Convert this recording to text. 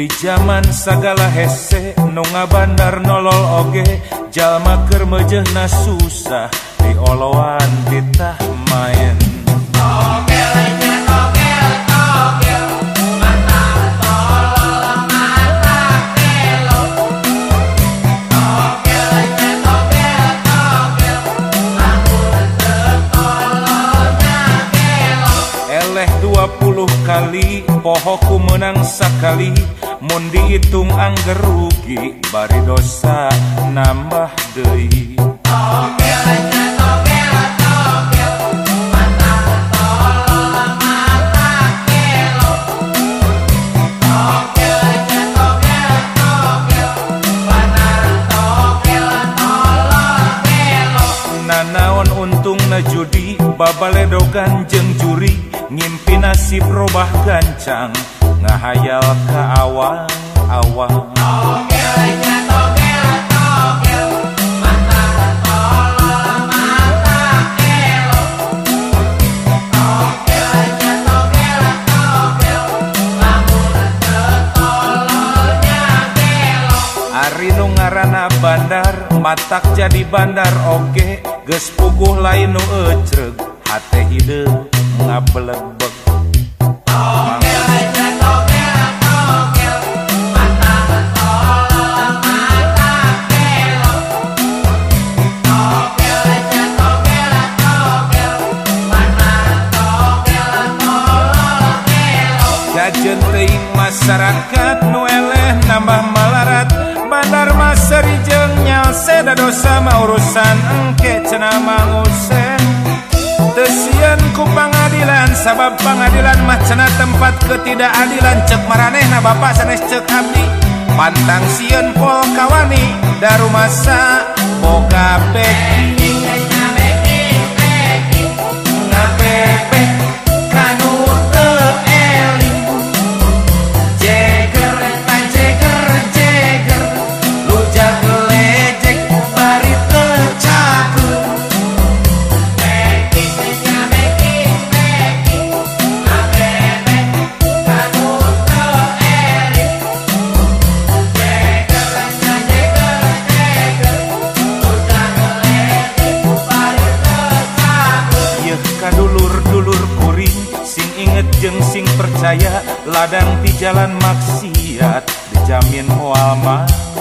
Di zaman sagala hese nu ngabandar nolol oge, jalma keur meujeuhna susah dioloan titah maen. Togelnya togel togel, mata tolol mata kelo. Togelnya togel togel, lamun teu tololnya kelo. Eleh 20 kali pohoku menang sakali, mun dihitung angger rugi bari dosa nambah deui. Togelnya togel togel, mata tolol mata kelo. Togelnya togel togel, banar togel tolol kelo. Nanaon untungna judi babaledogan jeung juri, ngimpi nasib robah gancang ngahayal ka awang-awang. Togelnya togel togel, mata tolol mata kelo. Togelnya togel togel, lamun teu tololnya kelo. Ari nu ngaranna bandar matak jadi bandar oge, geus puguh lain nu ecreug hate hideung ngabelebeg. Togelnya togel togel, mata tolol mata kelo. Togelnya togel togel, banar togel tolol kelo. Jajeun teuing masyarakat nu eleh nambah malarat, bandar mah seurijeng nyalse da dosa mah urusan engke cenah mangusen. Teu sieun ku pangadilan sabab pangadilan mah cenah tempat ketidakadilan, cek maranehna Bapa sanes cek abdi. Pantang sieun pol kawani darumasa boga beki ngabebek kanu teu eling. Jeger ta jeger jeger, lujag lejek bari teu cakeum. Kadulur-dulur kuring sing inget jeung sing percaya, ladang di jalan maksiat dijamin moal mah